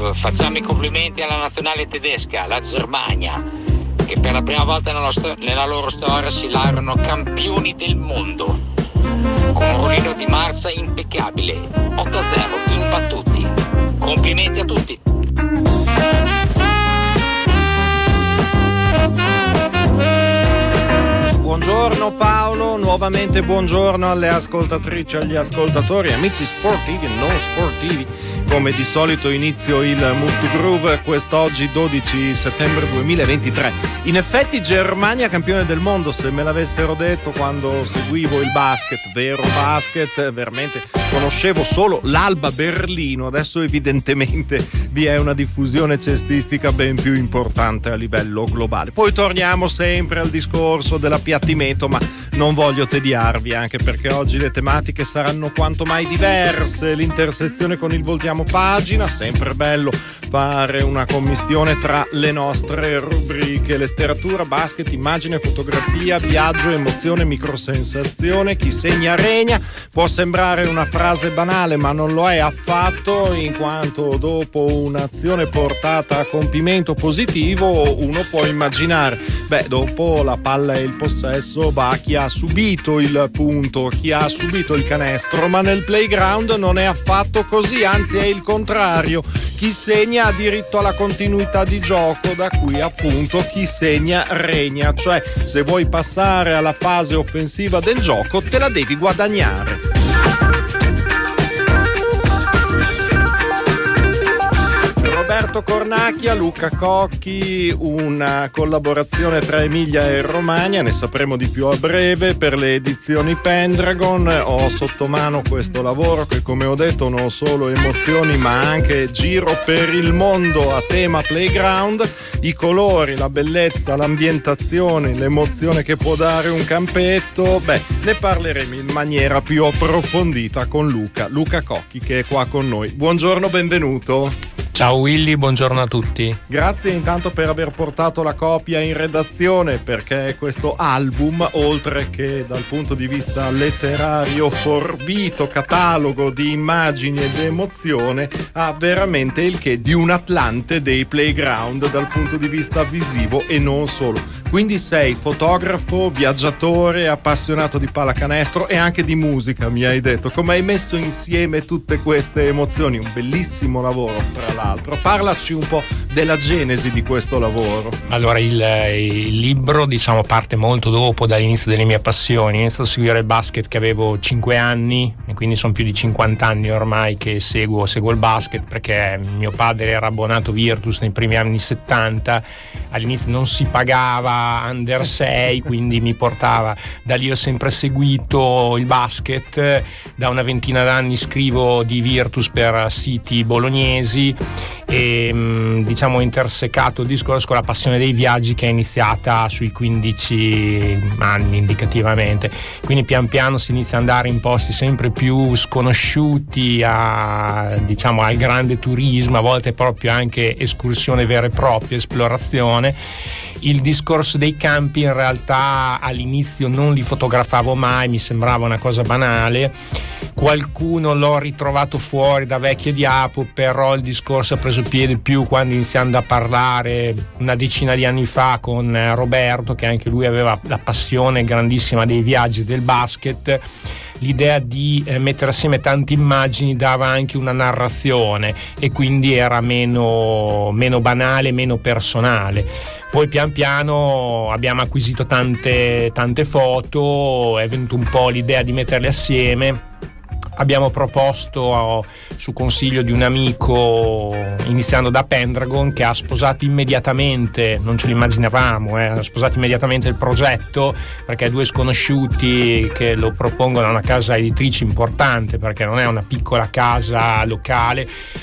facciamo i complimenti alla nazionale tedesca, la Germania, che per la prima volta nella loro storia si laurano campioni del mondo, con un ruolino di marcia impeccabile, 8-0, imbattuti. Complimenti a tutti. Buongiorno Paolo, nuovamente buongiorno alle ascoltatrici, agli ascoltatori, amici sportivi e non sportivi. Come di solito inizio il Multigroove quest'oggi 12 settembre 2023. In effetti Germania campione del mondo, se me l'avessero detto quando seguivo il basket, vero basket, veramente conoscevo solo l'Alba Berlino, adesso evidentemente vi è una diffusione cestistica ben più importante a livello globale. Poi torniamo sempre al discorso dell'appiattimento, ma non voglio tediarvi, anche perché oggi le tematiche saranno quanto mai diverse. L'intersezione con il voltiamo pagina, sempre bello fare una commistione tra le nostre rubriche: letteratura, basket, immagine, fotografia, viaggio, emozione, microsensazione, chi segna regna. Può sembrare una frase banale, ma non lo è affatto, in quanto dopo un'azione portata a compimento positivo uno può immaginare, dopo la palla e il possesso va chi ha subito il punto, chi ha subito il canestro, ma nel playground non è affatto così, anzi è il contrario. Chi segna ha diritto alla continuità di gioco, da cui appunto chi segna regna, cioè se vuoi passare alla fase offensiva del gioco te la devi guadagnare. Roberto Cornacchia, Luca Cocchi, una collaborazione tra Emilia e Romagna, ne sapremo di più a breve. Per le edizioni Pendragon ho sotto mano questo lavoro che, come ho detto, non solo emozioni ma anche giro per il mondo a tema playground. I colori, la bellezza, l'ambientazione, l'emozione che può dare un campetto, ne parleremo in maniera più approfondita con Luca Cocchi, che è qua con noi. Buongiorno, benvenuto. Ciao Willy, buongiorno a tutti. Grazie intanto per aver portato la copia in redazione, perché questo album, oltre che dal punto di vista letterario forbito catalogo di immagini ed emozione, ha veramente il che di un atlante dei playground dal punto di vista visivo e non solo. Quindi sei fotografo, viaggiatore, appassionato di pallacanestro e anche di musica, mi hai detto. Come hai messo insieme tutte queste emozioni? Un bellissimo lavoro, tra l'altro. Parlaci un po' della genesi di questo lavoro. Allora, il libro, parte molto dopo, dall'inizio delle mie passioni. Ho iniziato a seguire il basket che avevo 5 anni, e quindi sono più di 50 anni ormai che seguo il basket, perché mio padre era abbonato Virtus nei primi anni 70. All'inizio non si pagava under 6, quindi mi portava. Da lì ho sempre seguito il basket. Da una ventina d'anni scrivo di Virtus per siti bolognesi e ho intersecato il discorso con la passione dei viaggi, che è iniziata sui 15 anni indicativamente. Quindi pian piano si inizia ad andare in posti sempre più sconosciuti, al grande turismo, a volte proprio anche escursione vera e propria, esplorazione. Il discorso dei campi in realtà all'inizio non li fotografavo mai, mi sembrava una cosa banale. Qualcuno l'ho ritrovato fuori da Vecchie di Apo, però il discorso ha preso piede più quando, iniziando a parlare una decina di anni fa con Roberto, che anche lui aveva la passione grandissima dei viaggi e del basket, l'idea di mettere assieme tante immagini dava anche una narrazione e quindi era meno banale, meno personale. Poi pian piano abbiamo acquisito tante foto, è venuta un po' l'idea di metterle assieme. Abbiamo proposto, su consiglio di un amico, iniziando da Pendragon, che ha sposato immediatamente, non ce l'immaginavamo, ha sposato immediatamente il progetto, perché 2 sconosciuti che lo propongono a una casa editrice importante, perché non è una piccola casa locale.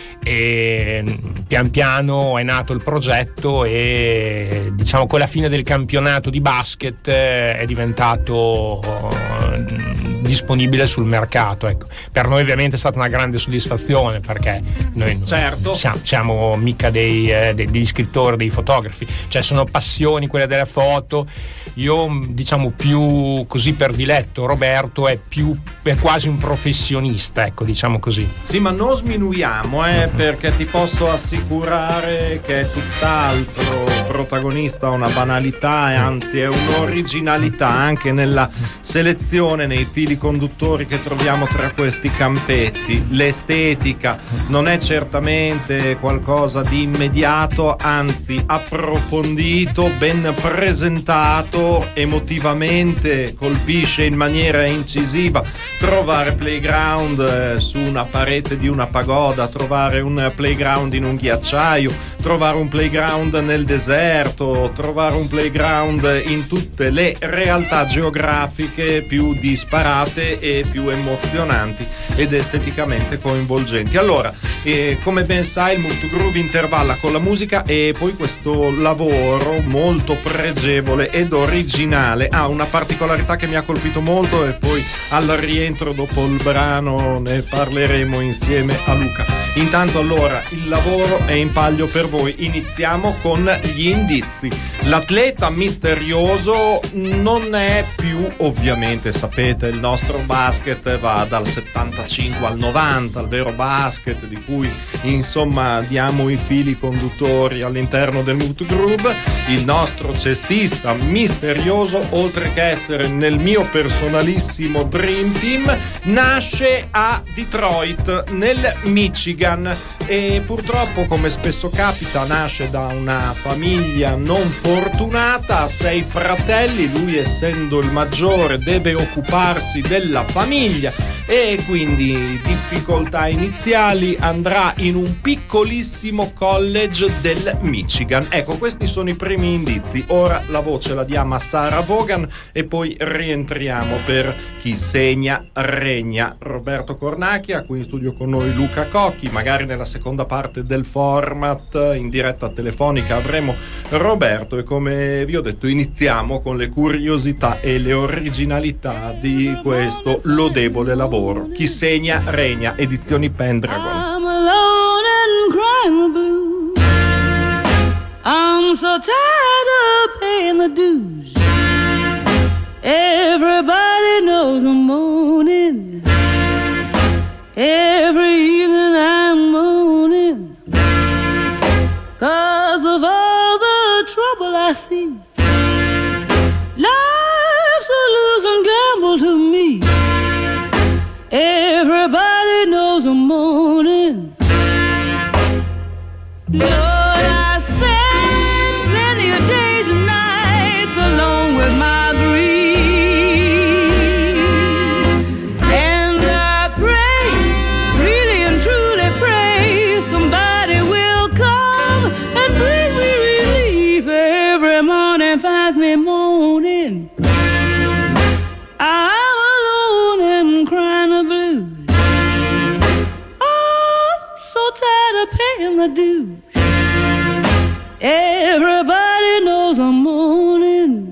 E pian piano è nato il progetto e con la fine del campionato di basket è diventato disponibile sul mercato, ecco. Per noi ovviamente è stata una grande soddisfazione, perché noi certo siamo mica degli scrittori, dei fotografi, cioè sono passioni quelle delle foto. Io diciamo più così per diletto, Roberto è quasi un professionista, ecco, diciamo così. Sì, ma non sminuiamo, perché ti posso assicurare che è tutt'altro protagonista, una banalità e anzi è un'originalità anche nella selezione, nei fili conduttori che troviamo tra questi campetti. L'estetica non è certamente qualcosa di immediato, anzi approfondito, ben presentato, emotivamente colpisce in maniera incisiva. Trovare playground su una parete di una pagoda, trovare un playground in un ghiacciaio, trovare un playground nel deserto, trovare un playground in tutte le realtà geografiche più disparate e più emozionanti ed esteticamente coinvolgenti. Allora, come ben sai, il Move to Groove intervalla con la musica e poi questo lavoro molto pregevole ed originale ha una particolarità che mi ha colpito molto, e poi al rientro dopo il brano ne parleremo insieme a Luca. Intanto allora il lavoro è in palio per voi. Iniziamo con gli indizi. L'atleta misterioso non è più, ovviamente sapete, il nostro basket va dal 75 al 90, il vero basket di cui insomma diamo i fili conduttori all'interno del Move to Groove. Il nostro cestista misterioso, oltre che essere nel mio personalissimo Dream Team, nasce a Detroit nel Michigan e purtroppo, come spesso capita, nasce da una famiglia non fortunata, ha 6 fratelli, lui essendo il maggiore deve occuparsi della famiglia e quindi difficoltà iniziali, andrà in un piccolissimo college del Michigan. Ecco, questi sono i primi indizi. Ora la voce la diamo a Sarah Vaughan e poi rientriamo per Chi segna regna. Roberto Cornacchia, qui in studio con noi Luca Cocchi. Magari nella seconda parte del format in diretta telefonica avremo Roberto, e come vi ho detto iniziamo con le curiosità e le originalità di questo lodevole lavoro. Chi segna regna, edizioni Pendragon. I'm alone and crying the blues. I'm so tired of paying the dues. Everybody knows I'm moaning. Every evening I'm moaning 'cause of all the trouble I see. Life's a losing gamble to me. Everybody knows I'm moaning. Lord, I spend plenty of days and nights alone with my grief, and I pray, really and truly pray, somebody will come and bring me relief. Every morning finds me moaning. I'm alone and crying the blues. I'm so tired of paying the dues. Everybody knows I'm moaning.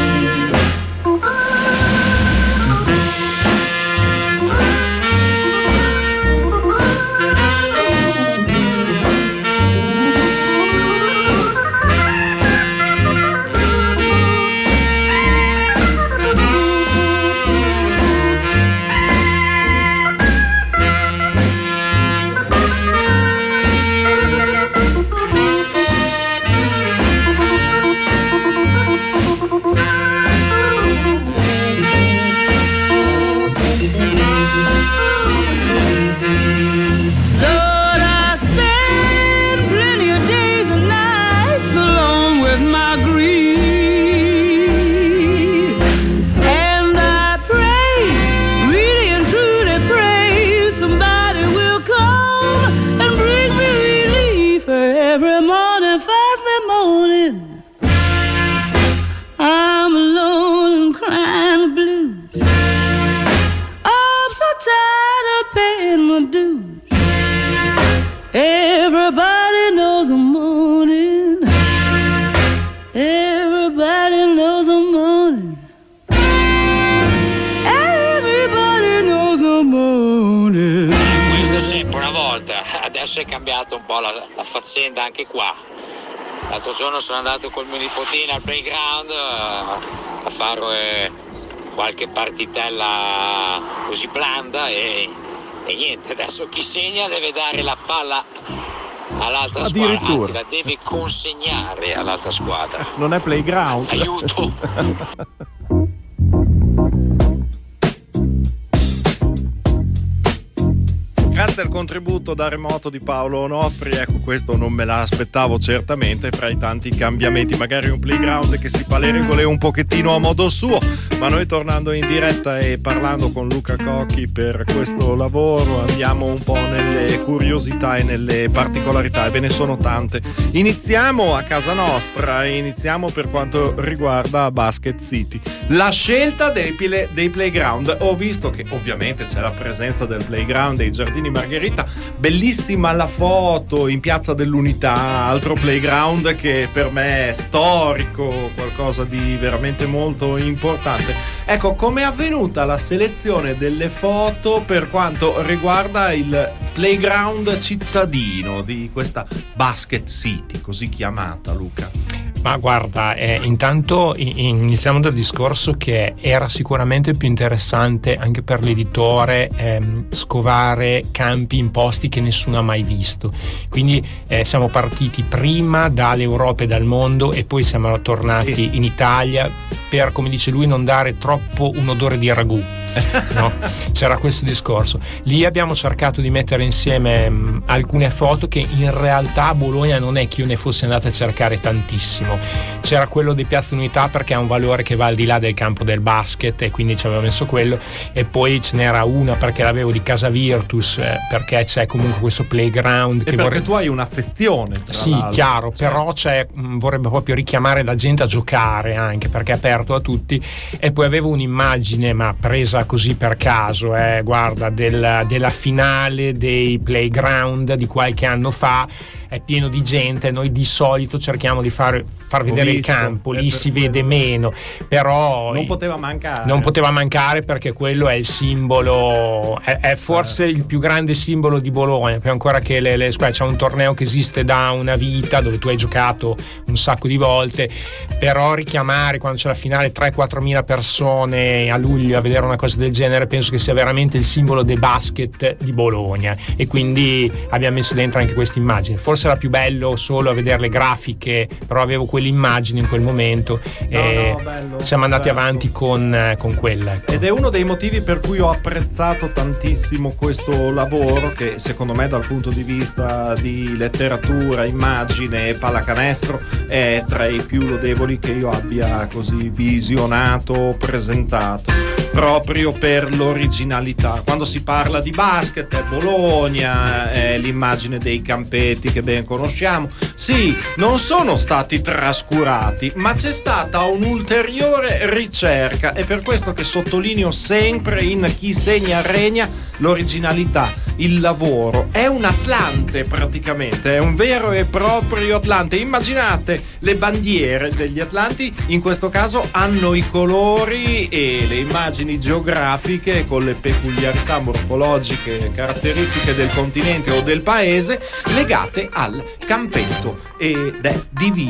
Everybody knows I'm moaning. Everybody knows I'm moaning. Everybody volta. Adesso è cambiata un po' la faccenda anche qua. L'altro giorno sono andato col mio nipotino al playground a fare qualche partitella così blanda e niente, adesso chi segna deve dare la palla all'altra squadra, anzi la deve consegnare all'altra squadra. Non è playground. Aiuto! Grazie al contributo da remoto di Paolo Onofri, ecco, questo non me l'aspettavo certamente fra i tanti cambiamenti, magari un playground che si fa le regole un pochettino a modo suo, ma noi tornando in diretta e parlando con Luca Cocchi per questo lavoro andiamo un po' nelle curiosità e nelle particolarità, e ve ne sono tante. Iniziamo a casa nostra, iniziamo per quanto riguarda Basket City. La scelta dei playground, ho visto che ovviamente c'è la presenza del playground dei Giardini Margherita, bellissima la foto in Piazza dell'Unità, altro playground che per me è storico, qualcosa di veramente molto importante. Ecco, com'è avvenuta la selezione delle foto per quanto riguarda il playground cittadino di questa Basket City, così chiamata, Luca? Ma guarda, intanto iniziamo dal discorso che era sicuramente più interessante anche per l'editore scovare campi in posti che nessuno ha mai visto. Quindi siamo partiti prima dall'Europa e dal mondo e poi siamo tornati in Italia per, come dice lui, non dare troppo un odore di ragù. No? C'era questo discorso. Lì abbiamo cercato di mettere insieme alcune foto che in realtà a Bologna non è che io ne fossi andata a cercare tantissimo. C'era quello di Piazza Unità perché ha un valore che va al di là del campo del basket e quindi ci avevo messo quello, e poi ce n'era una perché l'avevo di Casa Virtus perché c'è comunque questo playground e perché tu hai un'affezione, sì, chiaro, però vorrebbe proprio richiamare la gente a giocare, anche perché è aperto a tutti. E poi avevo un'immagine, ma presa così per caso, guarda, della finale dei playground di qualche anno fa. È pieno di gente, noi di solito cerchiamo di far vedere il campo, lì si vede meno, però non poteva mancare. Non poteva mancare perché quello è il simbolo, è forse il più grande simbolo di Bologna, più ancora che le squadre. C'è un torneo che esiste da una vita dove tu hai giocato un sacco di volte, però richiamare quando c'è la finale 3-4 mila persone a luglio a vedere una cosa del genere, penso che sia veramente il simbolo del basket di Bologna, e quindi abbiamo messo dentro anche questa immagine. Forse era più bello solo a vedere le grafiche, però avevo quell'immagine in quel momento e bello, siamo andati avanti con quella, ecco. Ed è uno dei motivi per cui ho apprezzato tantissimo questo lavoro, che secondo me dal punto di vista di letteratura, immagine e pallacanestro è tra i più lodevoli che io abbia così visionato, presentato, proprio per l'originalità. Quando si parla di basket è Bologna, è l'immagine dei campetti che ben conosciamo. Sì, non sono stati trascurati, ma c'è stata un'ulteriore ricerca, e per questo che sottolineo sempre in Chi segna regna l'originalità, il lavoro. È un Atlante praticamente, è un vero e proprio Atlante. Immaginate le bandiere degli Atlanti, in questo caso hanno i colori e le immagini geografiche con le peculiarità morfologiche caratteristiche del continente o del paese legate al campetto, ed è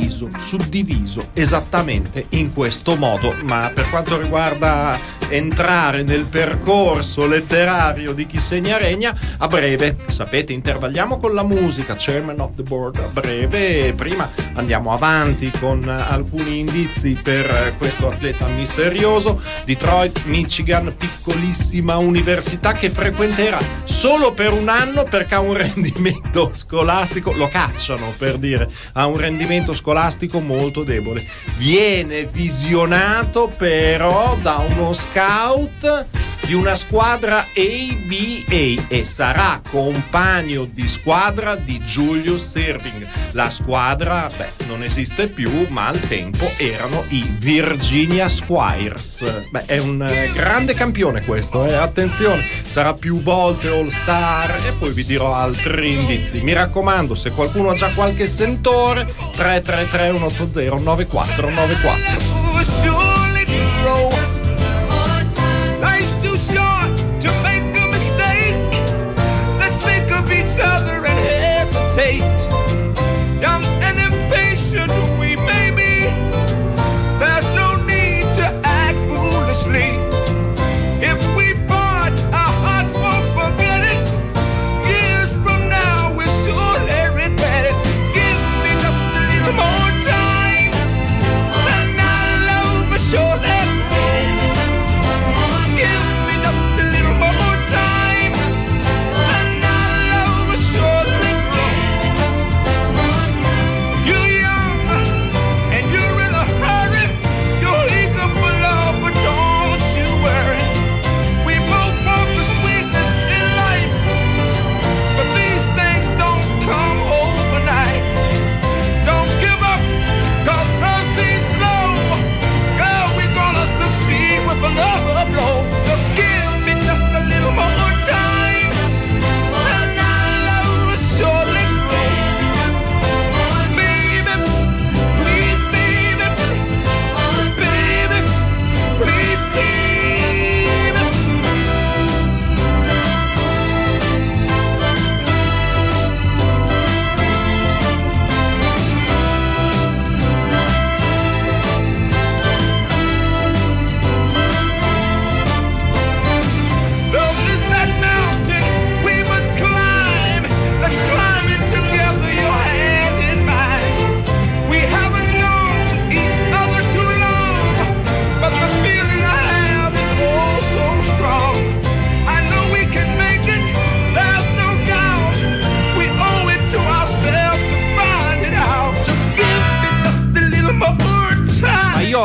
suddiviso esattamente in questo modo. Ma per quanto riguarda entrare nel percorso letterario di Chi segna regna, a breve, sapete, intervalliamo con la musica, Chairman of the Board a breve, prima andiamo avanti con alcuni indizi per questo atleta misterioso. Detroit, Michigan, piccolissima università che frequenterà solo per un anno perché ha un rendimento scolastico, lo cacciano per dire, ha un rendimento scolastico molto debole. Viene visionato però da uno scout di una squadra ABA e sarà compagno di squadra di Julius Erving. La squadra, non esiste più, ma al tempo erano i Virginia Squires. È un grande campione questo, attenzione, sarà più volte All-Star, e poi vi dirò altri indizi. Mi raccomando, se qualcuno ha già qualche sentore, 333 180 9494. Life's too short to make a mistake. Let's think of each other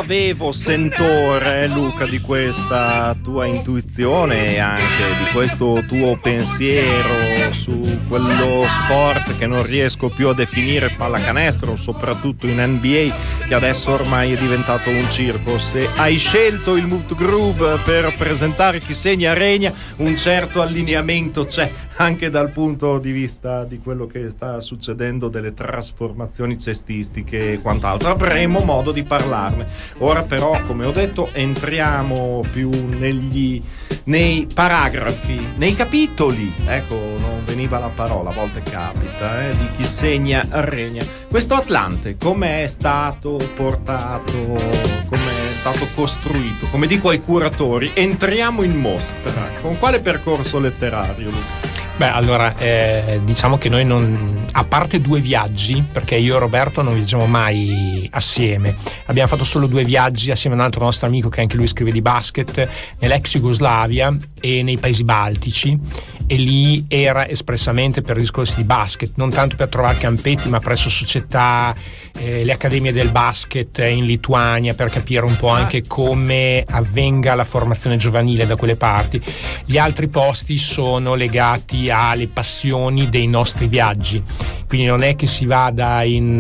avevo sentore, Luca, di questa tua intuizione e anche di questo tuo pensiero su quello sport che non riesco più a definire pallacanestro, soprattutto in NBA, che adesso ormai è diventato un circo. Se hai scelto il Move to Groove per presentare Chi segna regna, un certo allineamento c'è anche dal punto di vista di quello che sta succedendo, delle trasformazioni cestistiche e quant'altro. Avremo modo di parlarne. Ora però, come ho detto, entriamo più nei paragrafi, nei capitoli, ecco, non veniva la parola, a volte capita, di Chi segna regna. Questo Atlante come è stato portato, come è stato costruito, come dico ai curatori, entriamo in mostra. Con quale percorso letterario, Luca? Beh, allora, diciamo che noi non, a parte 2 viaggi, perché io e Roberto non viaggiamo mai assieme, abbiamo fatto solo 2 viaggi assieme a un altro nostro amico che anche lui scrive di basket, nell'ex Jugoslavia e nei paesi baltici, e lì era espressamente per discorsi di basket, non tanto per trovare campetti, ma presso società, le accademie del basket in Lituania, per capire un po' anche come avvenga la formazione giovanile da quelle parti. Gli altri posti sono legati alle passioni dei nostri viaggi, quindi non è che si vada in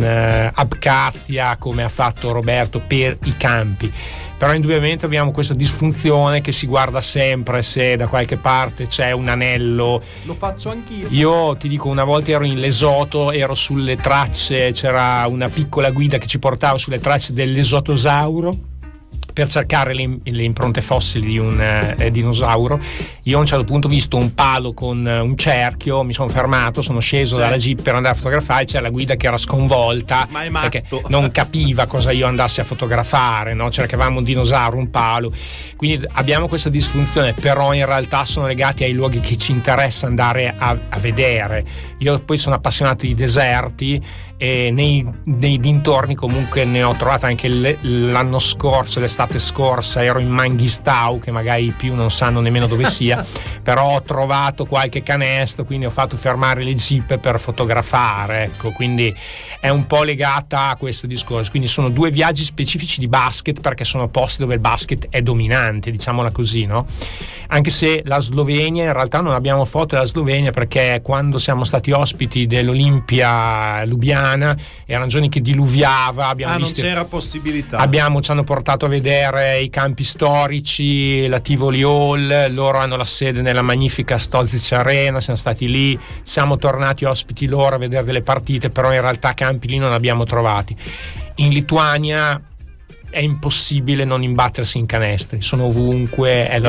Abkhazia come ha fatto Roberto per i campi, però indubbiamente abbiamo questa disfunzione che si guarda sempre se da qualche parte c'è un anello. Lo faccio anch'io. Io ti dico, una volta ero in Lesoto, ero sulle tracce, c'era una piccola guida che ci portava sulle tracce dell'esotosauro per cercare le impronte fossili di un dinosauro. Io a un certo punto ho visto un palo con un cerchio, mi sono fermato, sono sceso dalla jeep per andare a fotografare, c'era la guida che era sconvolta perché non capiva cosa io andassi a fotografare, no? Cercavamo un dinosauro, un palo, quindi abbiamo questa disfunzione, però in realtà sono legati ai luoghi che ci interessa andare a vedere. Io poi sono appassionato di deserti e nei dintorni comunque ne ho trovato anche l'anno scorso, l'estate scorsa ero in Manghistau, che magari più non sanno nemmeno dove sia però ho trovato qualche canestro, quindi ho fatto fermare le jeep per fotografare, ecco, quindi è un po' legata a questo discorso. Quindi sono 2 viaggi specifici di basket, perché sono posti dove il basket è dominante, diciamola così, no? Anche se la Slovenia, in realtà non abbiamo foto della Slovenia, perché quando siamo stati ospiti dell'Olimpia Lubiana erano giorni che diluviava, non c'era possibilità. Ci hanno portato a vedere i campi storici, la Tivoli Hall, loro hanno la sede nella magnifica Stozic Arena, siamo stati lì, siamo tornati ospiti loro a vedere delle partite, però in realtà campi lì non abbiamo trovati. In Lituania è impossibile non imbattersi in canestri, sono ovunque, è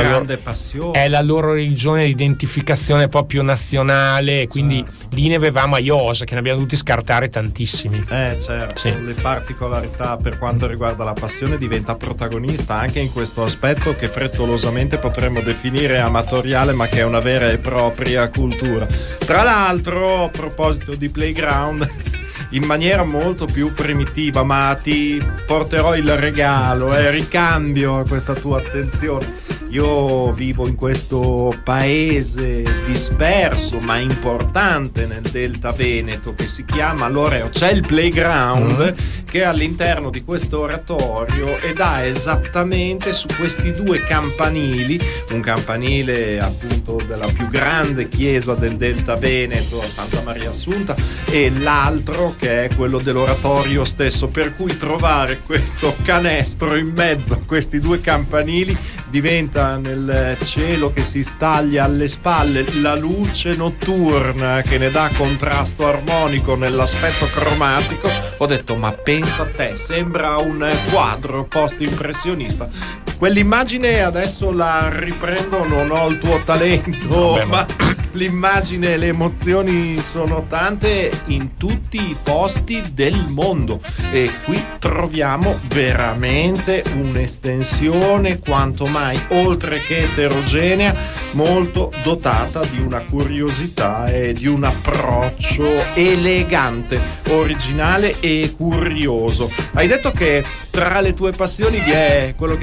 la loro religione di identificazione proprio nazionale, quindi lì ne avevamo a Iosa che ne abbiamo dovuti scartare tantissimi. Certo, sì. Le particolarità per quanto riguarda la passione diventa protagonista anche in questo aspetto che frettolosamente potremmo definire amatoriale, ma che è una vera e propria cultura. Tra l'altro, a proposito di playground, in maniera molto più primitiva, ma ti porterò il regalo, ricambio questa tua attenzione. Io vivo in questo paese disperso ma importante nel Delta Veneto che si chiama Loreo. C'è il playground che è all'interno di questo oratorio ed ha esattamente su questi 2 campanili, un campanile appunto della più grande chiesa del Delta Veneto, Santa Maria Assunta, e l'altro che è quello dell'oratorio stesso, per cui trovare questo canestro in mezzo a questi 2 campanili diventa nel cielo che si staglia alle spalle la luce notturna che ne dà contrasto armonico nell'aspetto cromatico. Ho detto, ma pensa a te, sembra un quadro post-impressionista. Quell'immagine adesso la riprendo, non ho il tuo talento, ma l'immagine e le emozioni sono tante in tutti i posti del mondo, e qui troviamo veramente un'estensione quanto mai oltre che eterogenea, molto dotata di una curiosità e di un approccio elegante, originale e curioso. Hai detto che tra le tue passioni vi è quello che ti ha lasciato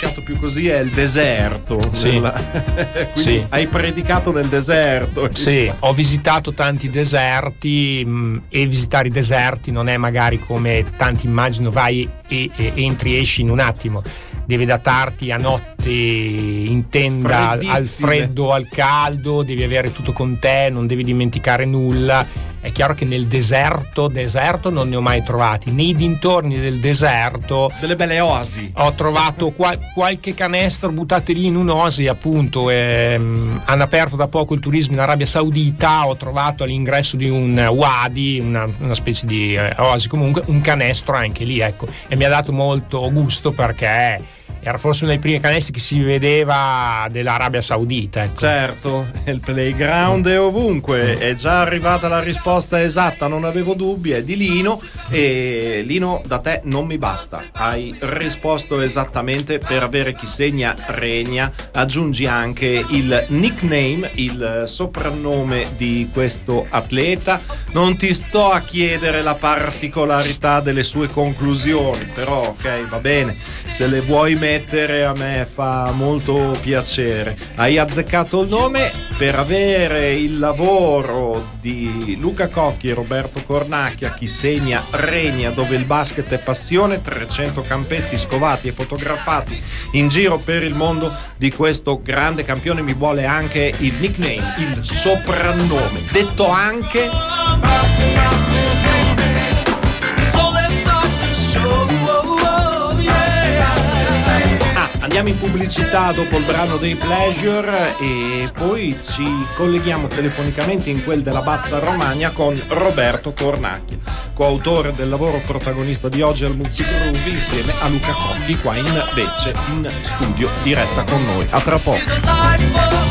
qualificato più così è il deserto. Sì. Quindi Sì. hai predicato nel deserto. Sì, ho visitato tanti deserti e visitare i deserti non è magari come tanti immagino vai e entri e esci in un attimo. Devi adattarti a notte in tenda, al freddo, al caldo, devi avere tutto con te, non devi dimenticare nulla. È chiaro che nel deserto non ne ho mai trovati. Nei dintorni del deserto delle belle oasi. Ho trovato qualche canestro buttate lì in un'oasi, appunto. Hanno aperto da poco il turismo in Arabia Saudita. Ho trovato all'ingresso di un wadi, una specie di oasi, comunque un canestro anche lì, ecco. E mi ha dato molto gusto perché era forse uno dei primi canestri che si vedeva dell'Arabia Saudita, ecco. Certo, il playground è ovunque. È già arrivata la risposta esatta, non avevo dubbi, è di Lino. E Lino, da te non mi basta, hai risposto esattamente. Per avere chi segna regna, aggiungi anche il nickname, il soprannome di questo atleta. Non ti sto a chiedere la particolarità delle sue conclusioni, però ok, va bene, se le vuoi mettere a me fa molto piacere. Hai azzeccato il nome. Per avere il lavoro di Luca Cocchi e Roberto Cornacchia, chi segna regna, dove il basket è passione, 300 campetti scovati e fotografati in giro per il mondo di questo grande campione, mi vuole anche il nickname, il soprannome, detto anche andiamo in pubblicità dopo il brano dei Pleasure e poi ci colleghiamo telefonicamente in quel della Bassa Romagna con Roberto Cornacchia, coautore del lavoro protagonista di oggi al Multigroove, insieme a Luca Cocchi qua invece in studio diretta con noi. A tra poco.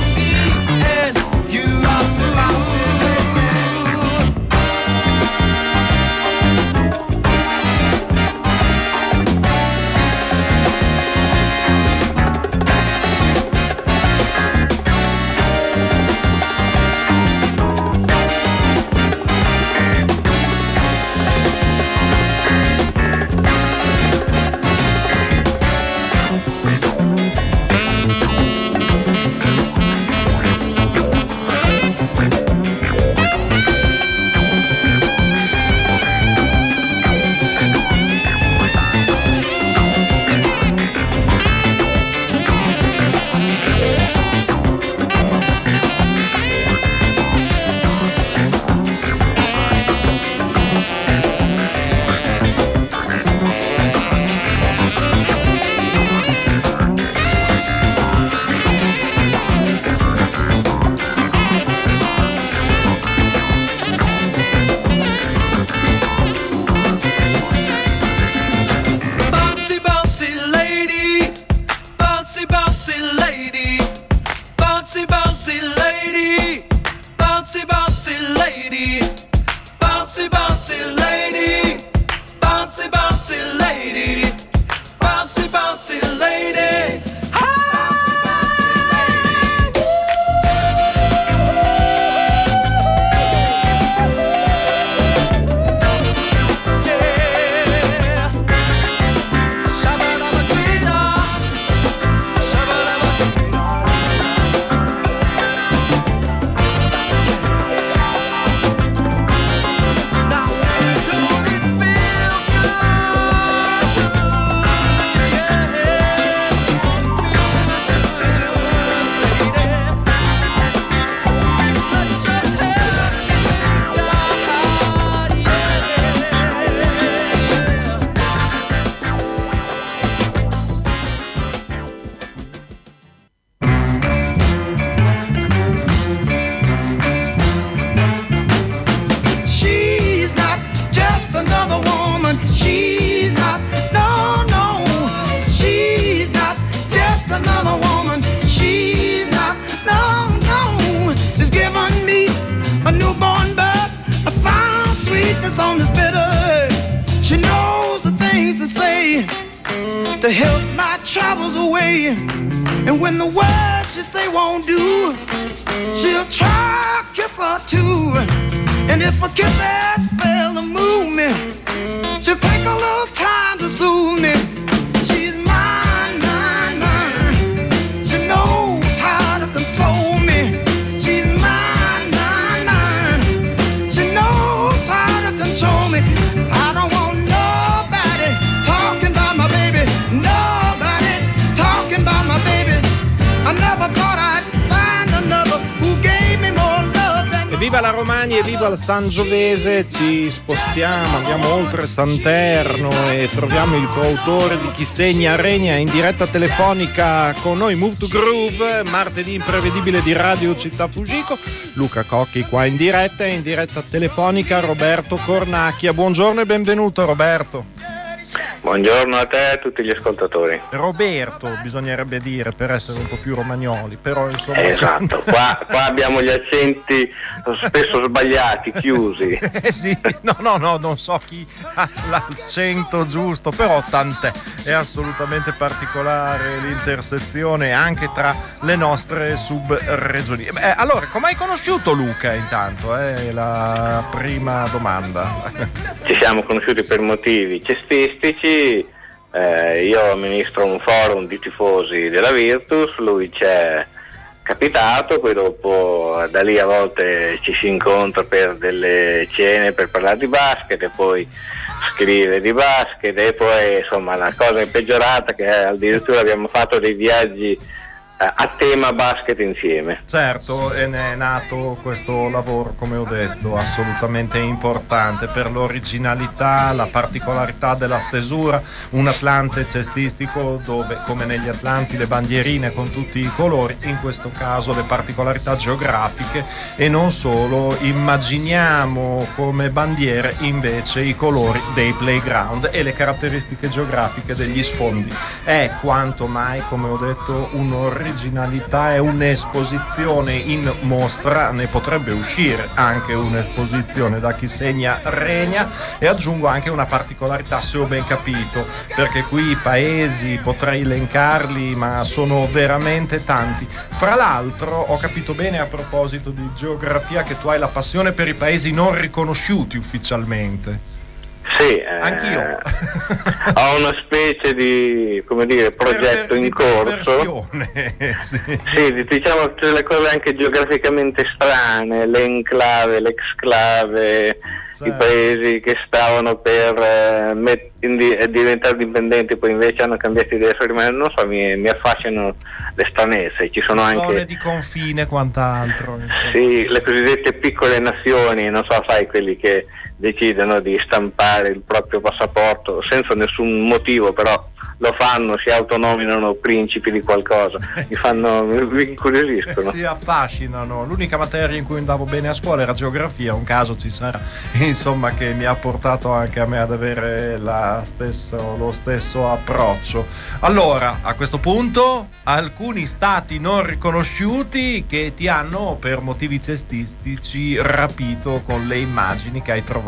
To help my troubles away. And when the words she say won't do, she'll try a kiss or two. And if a kiss has failed to move me, she'll take a little time to soothe me. She's mine, mine, mine. viva la Romagna e viva il Sangiovese. Ci spostiamo, andiamo oltre Santerno e troviamo il coautore di Chi segna regna in diretta telefonica con noi, Move to Groove, martedì imprevedibile di Radio Città Fugico. Luca Cocchi qua in diretta e in diretta telefonica Roberto Cornacchia. Buongiorno e benvenuto Roberto. Buongiorno a te e a tutti gli ascoltatori. Roberto bisognerebbe dire per essere un po' più romagnoli, però insomma. Esatto, qua abbiamo gli accenti spesso sbagliati, chiusi. Sì, no, non so chi ha l'accento giusto, però tant'è, è assolutamente particolare l'intersezione anche tra le nostre subregioni. Allora, come hai conosciuto Luca intanto? È la prima domanda. Ci siamo conosciuti per motivi cestistici. Io amministro un forum di tifosi della Virtus, lui c'è capitato, poi dopo da lì a volte ci si incontra per delle cene per parlare di basket e poi scrive di basket e poi insomma la cosa è peggiorata che addirittura abbiamo fatto dei viaggi a tema basket insieme. Certo, e ne è nato questo lavoro, come ho detto, assolutamente importante per l'originalità, la particolarità della stesura, un Atlante cestistico dove, come negli Atlanti, le bandierine con tutti i colori, in questo caso le particolarità geografiche e non solo, immaginiamo come bandiere invece i colori dei playground e le caratteristiche geografiche degli sfondi. È quanto mai, come ho detto, un'originalità e un'esposizione in mostra, ne potrebbe uscire anche un'esposizione da Chi segna regna, e aggiungo anche una particolarità, se ho ben capito, perché qui i paesi potrei elencarli ma sono veramente tanti. Fra l'altro ho capito bene, a proposito di geografia, che tu hai la passione per i paesi non riconosciuti ufficialmente. Sì, anch'io ho una specie di, come dire, progetto in corso. Sì, diciamo tutte le cose anche geograficamente strane, le enclave, l'exclave, certo. I paesi che stavano per diventare dipendenti, poi invece hanno cambiato idea, non so, mi affascinano le stranezze. Ci sono anche zone di confine e quant'altro. Sì, le cosiddette piccole nazioni, non so, sai, quelli che decidono di stampare il proprio passaporto senza nessun motivo, però lo fanno, si autonominano principi di qualcosa, mi incuriosiscono. Si affascinano. L'unica materia in cui andavo bene a scuola era geografia, un caso ci sarà, insomma, che mi ha portato anche a me ad avere lo stesso approccio. Allora, a questo punto, alcuni stati non riconosciuti che ti hanno, per motivi cestistici, rapito con le immagini che hai trovato.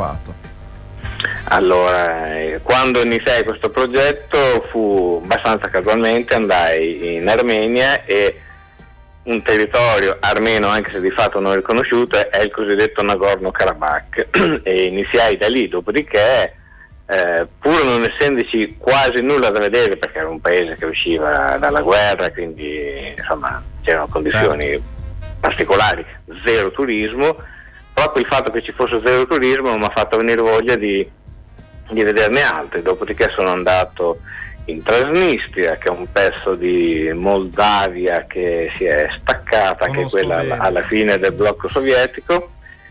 Allora, quando iniziai questo progetto fu abbastanza casualmente, andai in Armenia, e un territorio armeno, anche se di fatto non riconosciuto, è il cosiddetto Nagorno-Karabakh e iniziai da lì. Dopodiché, pur non essendoci quasi nulla da vedere, perché era un paese che usciva dalla guerra, quindi insomma c'erano condizioni particolari, zero turismo, proprio il fatto che ci fosse zero turismo mi ha fatto venire voglia di vederne altri. Dopodiché sono andato in Transnistria, che è un pezzo di Moldavia che si è staccata, che è quella alla fine del blocco sovietico,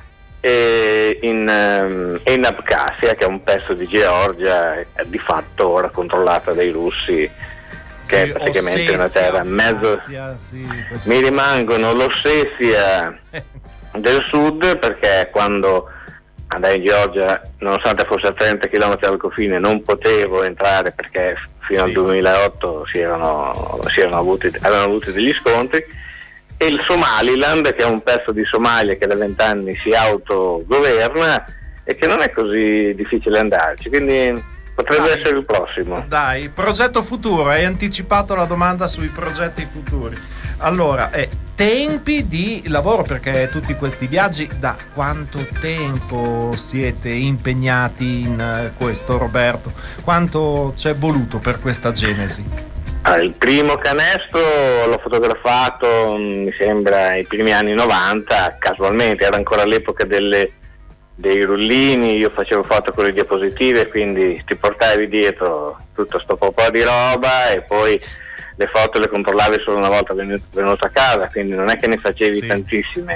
e in Abkhazia, che è un pezzo di Georgia di fatto ora controllata dai russi, che è praticamente una terra mezzo. Mi rimangono l'Ossetia del sud, perché quando andai in Georgia, nonostante fosse a 30 km dal confine, non potevo entrare perché fino al 2008 avevano avuto degli scontri, e il Somaliland, che è un pezzo di Somalia che da 20 anni si autogoverna e che non è così difficile andarci, quindi potrebbe essere il prossimo. Dai, progetto futuro, hai anticipato la domanda sui progetti futuri. Allora, tempi di lavoro, perché tutti questi viaggi, da quanto tempo siete impegnati in questo, Roberto? Quanto ci è voluto per questa genesi? Il primo canestro l'ho fotografato, mi sembra, ai primi anni 90, casualmente, era ancora l'epoca dei rullini, io facevo foto con le diapositive, quindi ti portavi dietro tutto sto po' di roba e poi le foto le controllavi solo una volta venuto a casa, quindi non è che ne facevi tantissime.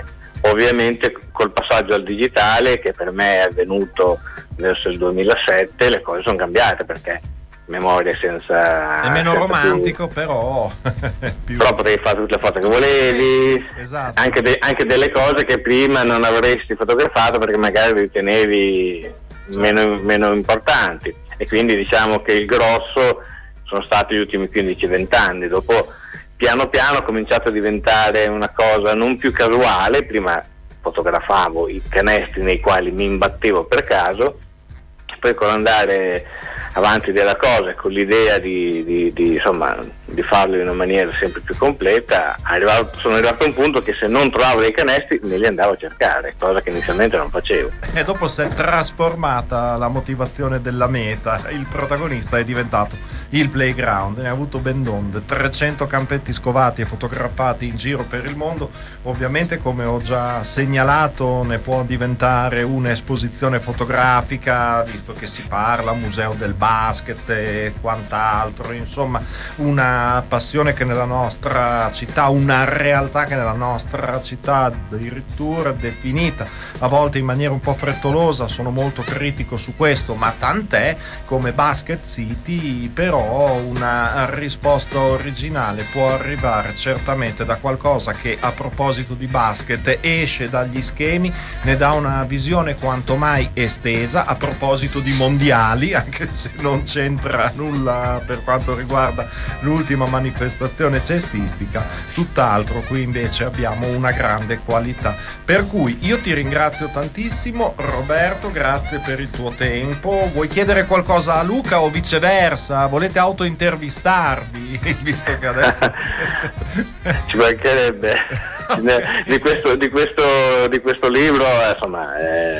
Ovviamente col passaggio al digitale, che per me è avvenuto verso il 2007, le cose sono cambiate, perché memoria senza... È meno romantico, però però potevi fare tutte le foto che volevi, esatto. Anche delle cose che prima non avresti fotografato perché magari le ritenevi meno importanti, e quindi diciamo che il grosso sono stati gli ultimi 15-20 anni. Dopo piano piano ho cominciato a diventare una cosa non più casuale. Prima fotografavo i canestri nei quali mi imbattevo per caso, poi con andare avanti della cosa, con l'idea di farlo in una maniera sempre più completa, sono arrivato a un punto che se non trovavo dei canestri me li andavo a cercare, cosa che inizialmente non facevo. E dopo si è trasformata la motivazione della meta, il protagonista è diventato il playground, ne ha avuto ben donde, 300 campetti scovati e fotografati in giro per il mondo. Ovviamente, come ho già segnalato, ne può diventare un'esposizione fotografica, visto che si parla museo del basket e quant'altro, insomma una passione che nella nostra città, una realtà che nella nostra città addirittura definita a volte in maniera un po' frettolosa. Sono molto critico su questo, ma tant'è, come Basket City. Però una risposta originale può arrivare certamente da qualcosa che, a proposito di basket, esce dagli schemi, ne dà una visione quanto mai estesa. A proposito di mondiali, anche se non c'entra nulla per quanto riguarda l'ultima manifestazione cestistica, tutt'altro. Qui invece abbiamo una grande qualità, per cui io ti ringrazio tantissimo, Roberto, grazie per il tuo tempo. Vuoi chiedere qualcosa a Luca o viceversa? Volete autointervistarvi, visto che adesso ci mancherebbe. di questo libro, insomma,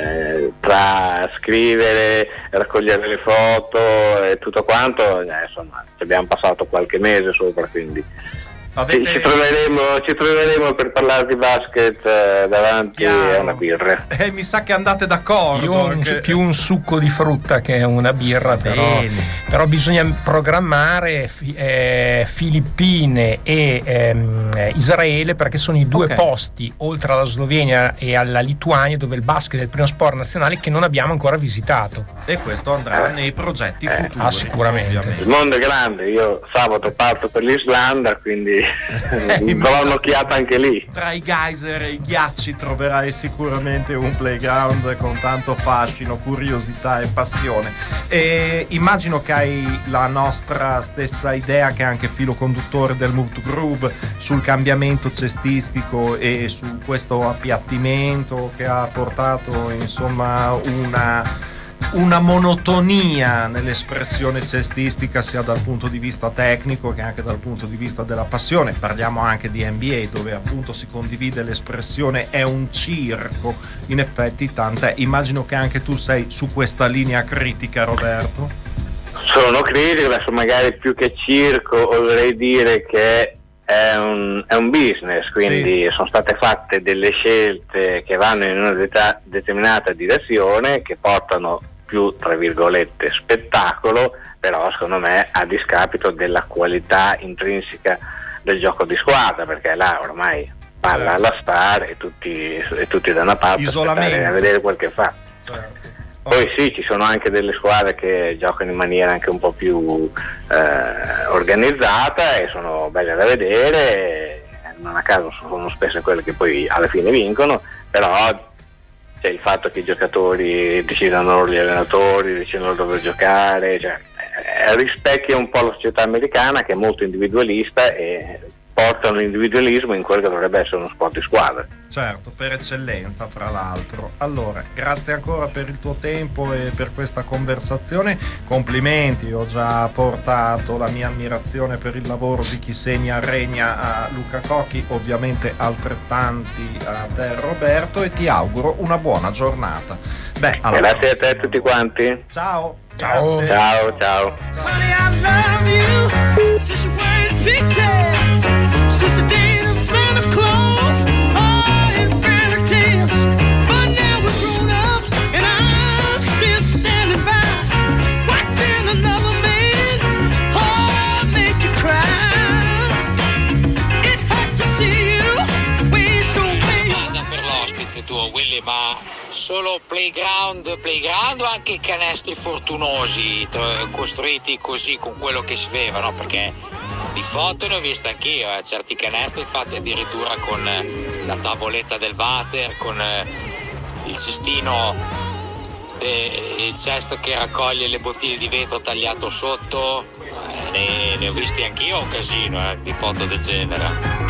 tra scrivere, raccogliere le foto e tutto quanto, insomma, ci abbiamo passato qualche mese sopra, quindi ci troveremo per parlare di basket davanti a una birra. Mi sa che andate d'accordo. Io ho più un succo di frutta che una birra, però bisogna programmare Filippine e Israele, perché sono i due posti, oltre alla Slovenia e alla Lituania, dove il basket è il primo sport nazionale che non abbiamo ancora visitato. E questo andrà nei progetti futuri. Sicuramente. Il mondo è grande. Io sabato parto per l'Islanda, quindi do un'occhiata anche lì. Tra i geyser e i ghiacci troverai sicuramente un playground con tanto fascino, curiosità e passione. E immagino che hai la nostra stessa idea, che è anche filo conduttore del Move to Groove, sul cambiamento cestistico e su questo appiattimento che ha portato, insomma, una monotonia nell'espressione cestistica, sia dal punto di vista tecnico che anche dal punto di vista della passione. Parliamo anche di NBA, dove appunto si condivide l'espressione, è un circo. In effetti tant'è. Immagino che anche tu sei su questa linea critica, Roberto. Sono critico, adesso magari più che circo oserei dire che è un business, quindi sono state fatte delle scelte che vanno in una determinata direzione, che portano più, tra virgolette, spettacolo, però secondo me a discapito della qualità intrinseca del gioco di squadra, perché là ormai palla alla star e tutti da una parte a vedere quel che fa. Poi sì, ci sono anche delle squadre che giocano in maniera anche un po' più organizzata e sono belle da vedere, non a caso sono spesso quelle che poi alla fine vincono, però c'è il fatto che i giocatori decidano loro, gli allenatori decidono dove giocare, cioè, rispecchia un po' la società americana, che è molto individualista, e portano l'individualismo in quello che dovrebbe essere uno sport di squadra. Certo, per eccellenza, fra l'altro. Allora, grazie ancora per il tuo tempo e per questa conversazione. Complimenti, ho già portato la mia ammirazione per il lavoro di chi segna regna a Luca Cocchi, ovviamente altrettanti a te, Roberto, e ti auguro una buona giornata. Grazie a te tutti quanti. Ciao. Ciao. Ciao. Honey, I love you since you weren't pigtails, since the day of Santa Claus, in fairy tales. But now we're grown up and I'm still standing by, watching another man make you cry. It hurts to see you waste away. Per l'ospite dico Willy, ma solo playground o anche canestri fortunosi costruiti così con quello che si aveva, no? Perché di foto ne ho viste anch'io, certi canestri fatti addirittura con la tavoletta del water, con il cestino, il cesto che raccoglie le bottiglie di vetro tagliato sotto, ne ho visti anch'io un casino di foto del genere.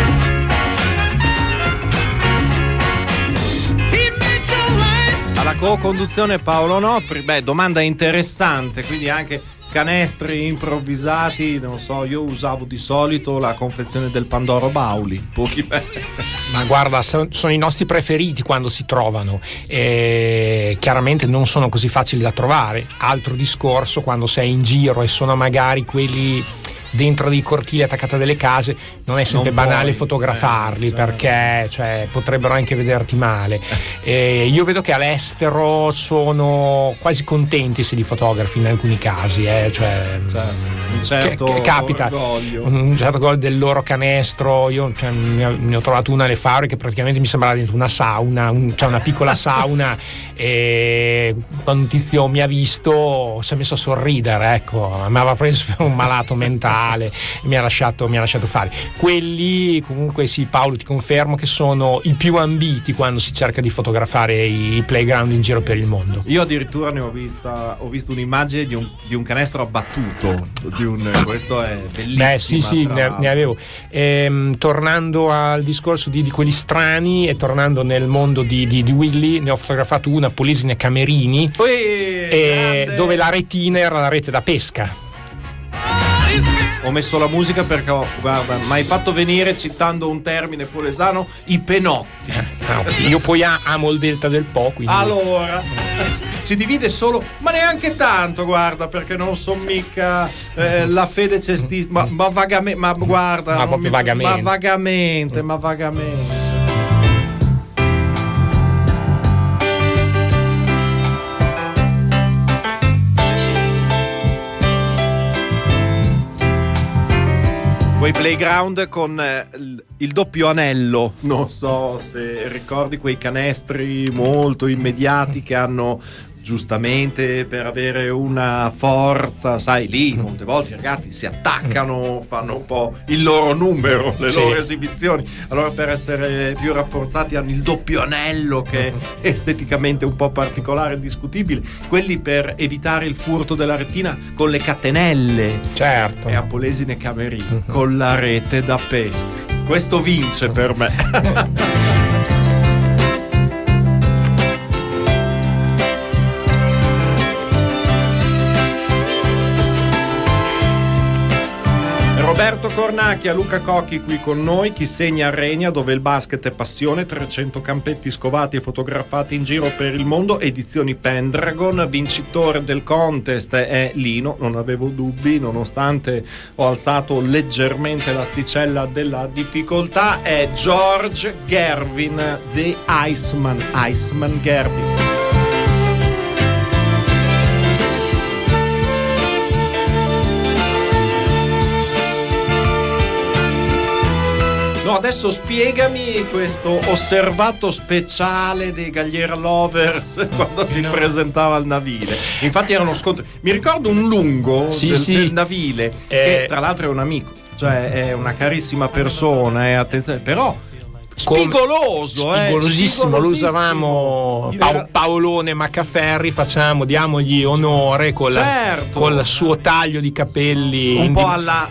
Alla co-conduzione Paolo Nopri, domanda interessante, quindi anche canestri improvvisati, non so, io usavo di solito la confezione del Pandoro Bauli, ma guarda, sono i nostri preferiti quando si trovano, chiaramente non sono così facili da trovare. Altro discorso quando sei in giro e sono magari quelli dentro dei cortili attaccati a delle case, non è sempre banale fotografarli, perché potrebbero anche vederti male. Io vedo che all'estero sono quasi contenti se li fotografi in alcuni casi, un certo capita orgoglio. Un certo gol del loro canestro. Io ne ho trovato una alle Faure che praticamente mi sembrava dentro una sauna, una piccola sauna, e quando un tizio mi ha visto si è messo a sorridere, ecco, mi aveva preso per un malato mentale, mi ha lasciato fare. Quelli comunque sì, Paolo, ti confermo che sono i più ambiti quando si cerca di fotografare i playground in giro per il mondo. Io addirittura ho visto un'immagine di un canestro abbattuto, questo è bellissimo. Sì, ne avevo. Tornando al discorso di quelli strani e tornando nel mondo di Willy, ne ho fotografato una Polesine Camerini, dove la retina era la rete da pesca. Ho messo la musica perché guarda, mi hai fatto venire, citando un termine polesano, i penotti. Io poi amo il delta del Po, quindi. Allora si divide solo, ma neanche tanto, guarda, perché non sono mica la fede cestistica, ma vagamente, ma guarda, ma proprio vagamente. ma vagamente. Quei playground con il doppio anello, non so se ricordi quei canestri molto immediati che hanno, giustamente per avere una forza, sai, lì molte volte i ragazzi si attaccano, fanno un po' il loro numero, le loro esibizioni, allora per essere più rafforzati hanno il doppio anello che è esteticamente un po' particolare e discutibile, quelli per evitare il furto della retina con le catenelle, certo, e a Polesine Camerini con la rete da pesca. Questo vince per me. Roberto Cornacchia, Luca Cocchi qui con noi, Chi segna a Regna, dove il basket è passione, 300 campetti scovati e fotografati in giro per il mondo, edizioni Pendragon, vincitore del contest è Lino, non avevo dubbi, nonostante ho alzato leggermente l'asticella della difficoltà, è George Gervin, The Iceman Gervin. No, adesso spiegami questo osservato speciale dei Galliera Lovers quando si presentava al navile. Infatti erano scontri. Mi ricordo un lungo del navile, che tra l'altro è un amico, cioè è una carissima persona, attenzione, però spigolosissimo, lo usavamo Paolone Maccaferri, diamogli onore col suo taglio di capelli un po' alla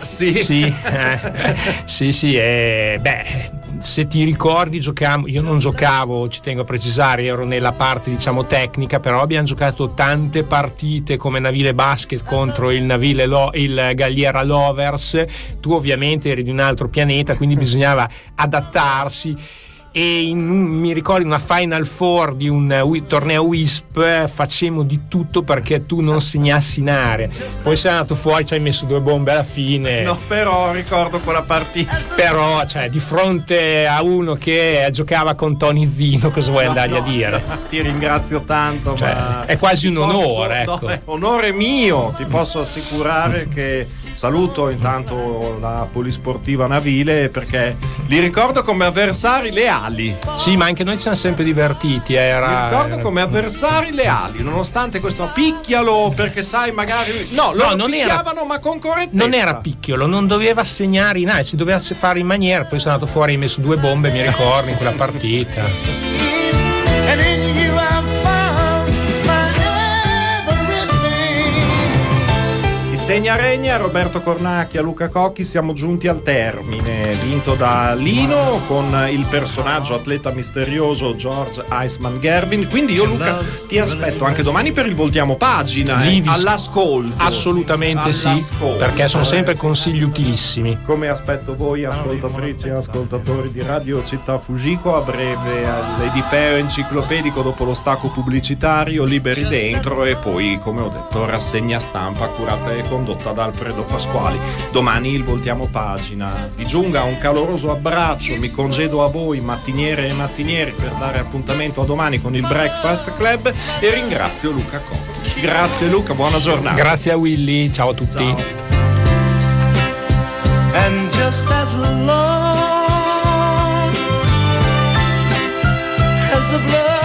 se ti ricordi io non giocavo, ci tengo a precisare, ero nella parte diciamo tecnica, però abbiamo giocato tante partite come navile basket contro il navile il Galliera Lovers. Tu ovviamente eri di un altro pianeta, quindi bisognava adattarsi, e mi ricordo una Final Four di un torneo WISP facemmo di tutto perché tu non segnassi in area, poi sei andato fuori, ci hai messo 2 bombe alla fine. No, però ricordo quella partita, però di fronte a uno che giocava con Tony Zino, cosa vuoi andargli a dire? Ti ringrazio tanto, ma è quasi un onore, ecco. È onore mio, ti posso assicurare che saluto intanto la Polisportiva Navile, perché li ricordo come avversari leali. ali. Sì, ma anche noi ci siamo sempre divertiti. Mi ricordo come avversari le ali, nonostante questo picchialo perché sai magari. No, loro non picchiavano, ma con correttezza. Non era picchiolo, non doveva segnare in aria, si doveva fare in maniera. Poi sono andato fuori e hai messo 2 bombe, mi ricordo, in quella partita. And in you I found my everything. Segna regna, Roberto Cornacchia, Luca Cocchi, siamo giunti al termine, vinto da Lino con il personaggio atleta misterioso George Iceman Gervin. Quindi io, Luca, ti aspetto anche domani per il Voltiamo Pagina, all'ascolto. Assolutamente sì, perché sono sempre consigli utilissimi. Come aspetto voi ascoltatrici e ascoltatori di Radio Città Fujiko, a breve all'Edipeo enciclopedico dopo lo stacco pubblicitario, Liberi Dentro, e poi, come ho detto, rassegna stampa curata e condotta da Alfredo Pasquali. Domani il Voltiamo Pagina. Vi giunga un caloroso abbraccio, mi congedo a voi mattiniere e mattinieri per dare appuntamento a domani con il Breakfast Club e ringrazio Luca Cocchi. Grazie Luca, buona giornata. Grazie a Willy, ciao a tutti. Ciao. And just as long as the blood